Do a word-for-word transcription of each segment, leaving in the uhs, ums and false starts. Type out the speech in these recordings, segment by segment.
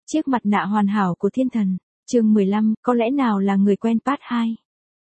Chiếc mặt nạ hoàn hảo của thiên thần, chương mười lăm, có lẽ nào là người quen part hai.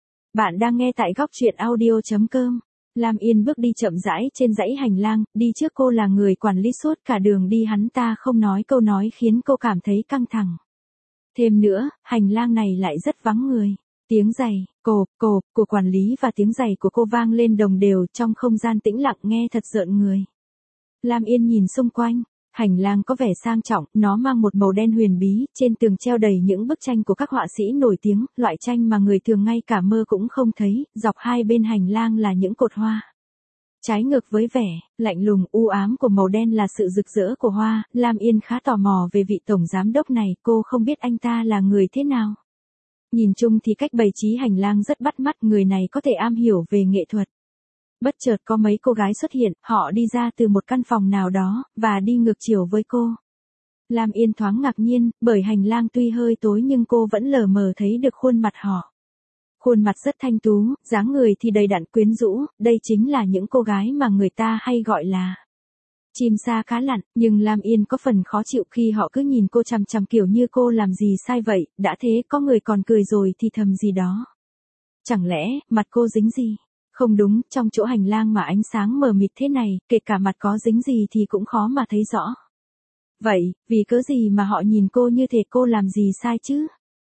Bạn đang nghe tại góc truyện audio chấm com. Lam Yên bước đi chậm rãi trên dãy hành lang, đi trước cô là người quản lý suốt cả đường đi, hắn ta không nói câu nói khiến cô cảm thấy căng thẳng. Thêm nữa, hành lang này lại rất vắng người. Tiếng giày, cộp, cộp của quản lý và tiếng giày của cô vang lên đồng đều trong không gian tĩnh lặng nghe thật rợn người. Lam Yên nhìn xung quanh. Hành lang có vẻ sang trọng, nó mang một màu đen huyền bí, trên tường treo đầy những bức tranh của các họa sĩ nổi tiếng, loại tranh mà người thường ngay cả mơ cũng không thấy, dọc hai bên hành lang là những cột hoa. Trái ngược với vẻ lạnh lùng u ám của màu đen là sự rực rỡ của hoa, Lam Yên khá tò mò về vị tổng giám đốc này, cô không biết anh ta là người thế nào. Nhìn chung thì cách bày trí hành lang rất bắt mắt, người này có thể am hiểu về nghệ thuật. Bất chợt có mấy cô gái xuất hiện, họ đi ra từ một căn phòng nào đó, và đi ngược chiều với cô. Lam Yên thoáng ngạc nhiên, bởi hành lang tuy hơi tối nhưng cô vẫn lờ mờ thấy được khuôn mặt họ. Khuôn mặt rất thanh tú, dáng người thì đầy đặn quyến rũ, đây chính là những cô gái mà người ta hay gọi là chim sa cá lặn, nhưng Lam Yên có phần khó chịu khi họ cứ nhìn cô chằm chằm kiểu như cô làm gì sai vậy, đã thế có người còn cười rồi thì thầm gì đó. Chẳng lẽ, mặt cô dính gì? Không đúng, trong chỗ hành lang mà ánh sáng mờ mịt thế này, kể cả mặt có dính gì thì cũng khó mà thấy rõ. Vậy, vì cớ gì mà họ nhìn cô như thể cô làm gì sai chứ?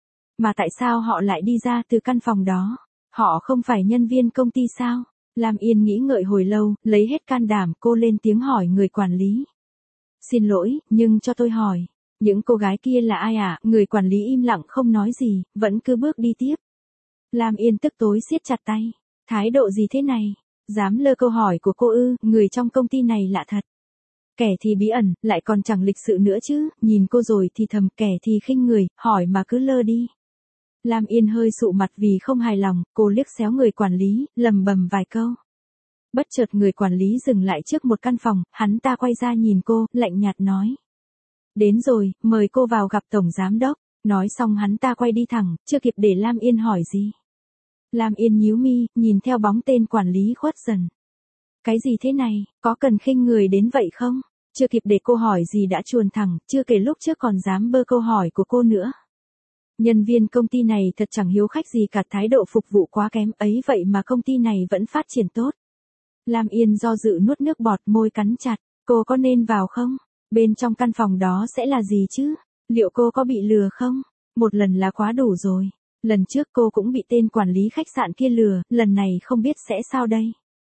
Mà tại sao họ lại đi ra từ căn phòng đó? Họ không phải nhân viên công ty sao? Lam Yên nghĩ ngợi hồi lâu, lấy hết can đảm cô lên tiếng hỏi người quản lý. Xin lỗi, nhưng cho tôi hỏi, những cô gái kia là ai ạ? À? Người quản lý im lặng không nói gì, vẫn cứ bước đi tiếp. Lam Yên tức tối siết chặt tay. Thái độ gì thế này? Dám lơ câu hỏi của cô ư? Người trong công ty này lạ thật. Kẻ thì bí ẩn, lại còn chẳng lịch sự nữa chứ, nhìn cô rồi thì thầm, kẻ thì khinh người, hỏi mà cứ lơ đi. Lam Yên hơi sụ mặt vì không hài lòng, cô liếc xéo người quản lý, lầm bầm vài câu. Bất chợt người quản lý dừng lại trước một căn phòng, hắn ta quay ra nhìn cô, lạnh nhạt nói. Đến rồi, mời cô vào gặp tổng giám đốc. Nói xong hắn ta quay đi thẳng, chưa kịp để Lam Yên hỏi gì. Lam Yên nhíu mi, nhìn theo bóng tên quản lý khuất dần. Cái gì thế này, có cần khinh người đến vậy không? Chưa kịp để cô hỏi gì đã chuồn thẳng, chưa kể lúc trước còn dám bơ câu hỏi của cô nữa. Nhân viên công ty này thật chẳng hiếu khách gì cả, thái độ phục vụ quá kém ấy vậy mà công ty này vẫn phát triển tốt. Lam Yên do dự nuốt nước bọt, môi cắn chặt, cô có nên vào không? Bên trong căn phòng đó sẽ là gì chứ? Liệu cô có bị lừa không? Một lần là quá đủ rồi. Lần trước cô cũng bị tên quản lý khách sạn kia lừa, lần này không biết sẽ sao đây.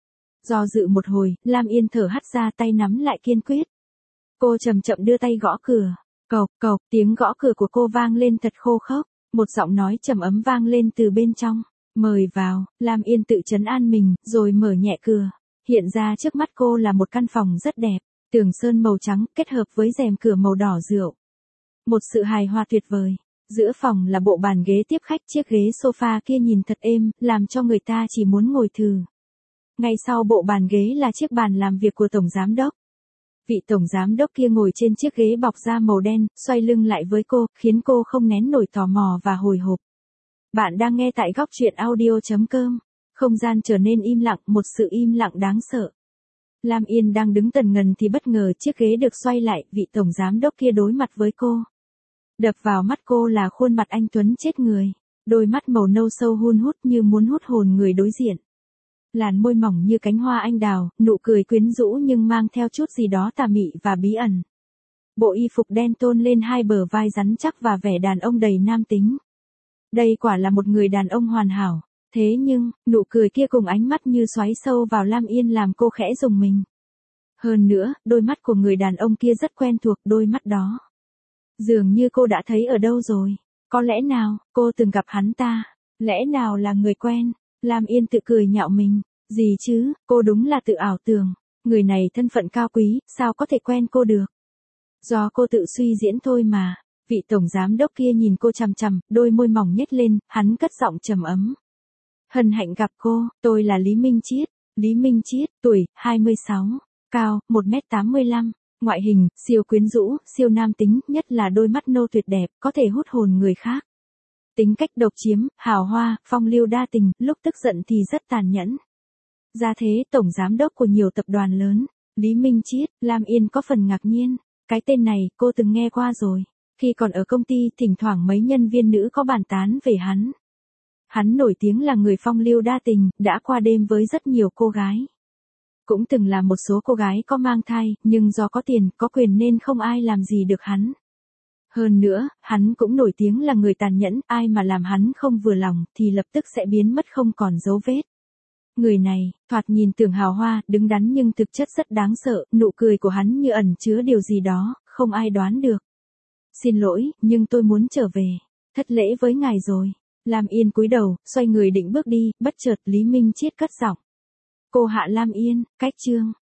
Do dự một hồi, Lam Yên thở hắt ra, tay nắm lại kiên quyết. Cô chậm chậm đưa tay gõ cửa. Cộc cộc, tiếng gõ cửa của cô vang lên thật khô khốc. Một giọng nói trầm ấm vang lên từ bên trong. Mời vào. Lam Yên tự trấn an mình, rồi mở nhẹ cửa. Hiện ra trước mắt cô là một căn phòng rất đẹp. Tường sơn màu trắng kết hợp với rèm cửa màu đỏ rượu. Một sự hài hòa tuyệt vời. Giữa phòng là bộ bàn ghế tiếp khách, chiếc ghế sofa kia nhìn thật êm, làm cho người ta chỉ muốn ngồi thừ. Ngay sau bộ bàn ghế là chiếc bàn làm việc của tổng giám đốc. Vị tổng giám đốc kia ngồi trên chiếc ghế bọc da màu đen, xoay lưng lại với cô, khiến cô không nén nổi tò mò và hồi hộp. Bạn đang nghe tại góc truyện audio chấm com. Không gian trở nên im lặng, một sự im lặng đáng sợ. Lam Yên đang đứng tần ngần thì bất ngờ chiếc ghế được xoay lại, vị tổng giám đốc kia đối mặt với cô. Đập vào mắt cô là khuôn mặt anh tuấn chết người, đôi mắt màu nâu sâu hun hút như muốn hút hồn người đối diện. Làn môi mỏng như cánh hoa anh đào, nụ cười quyến rũ nhưng mang theo chút gì đó tà mị và bí ẩn. Bộ y phục đen tôn lên hai bờ vai rắn chắc và vẻ đàn ông đầy nam tính. Đây quả là một người đàn ông hoàn hảo, thế nhưng, nụ cười kia cùng ánh mắt như xoáy sâu vào Lam Yên làm cô khẽ rùng mình. Hơn nữa, đôi mắt của người đàn ông kia rất quen thuộc, đôi mắt đó. Dường như cô đã thấy ở đâu rồi. Có lẽ nào, cô từng gặp hắn ta. Lẽ nào là người quen. Lam Yên tự cười nhạo mình. Gì chứ, cô đúng là tự ảo tưởng. Người này thân phận cao quý, sao có thể quen cô được. Do cô tự suy diễn thôi mà. Vị tổng giám đốc kia nhìn cô chằm chằm, đôi môi mỏng nhếch lên, hắn cất giọng trầm ấm. Hân hạnh gặp cô, tôi là Lý Minh Chiết. Lý Minh Chiết, tuổi, hai mươi sáu, cao, một mét tám mươi lăm. Ngoại hình, siêu quyến rũ, siêu nam tính, nhất là đôi mắt nâu tuyệt đẹp, có thể hút hồn người khác. Tính cách độc chiếm, hào hoa, phong lưu đa tình, lúc tức giận thì rất tàn nhẫn. Gia thế tổng giám đốc của nhiều tập đoàn lớn, Lý Minh Chiết, Lam Yên có phần ngạc nhiên. Cái tên này, cô từng nghe qua rồi. Khi còn ở công ty, thỉnh thoảng mấy nhân viên nữ có bàn tán về hắn. Hắn nổi tiếng là người phong lưu đa tình, đã qua đêm với rất nhiều cô gái. Cũng từng là một số cô gái có mang thai, nhưng do có tiền, có quyền nên không ai làm gì được hắn. Hơn nữa, hắn cũng nổi tiếng là người tàn nhẫn, ai mà làm hắn không vừa lòng thì lập tức sẽ biến mất không còn dấu vết. Người này, thoạt nhìn tưởng hào hoa, đứng đắn nhưng thực chất rất đáng sợ, nụ cười của hắn như ẩn chứa điều gì đó, không ai đoán được. Xin lỗi, nhưng tôi muốn trở về. Thất lễ với ngài rồi. Lam Yên cúi đầu, xoay người định bước đi, bất chợt Lý Minh Chiết cất giọng. Cô Hạ Lam Yên, cách chương.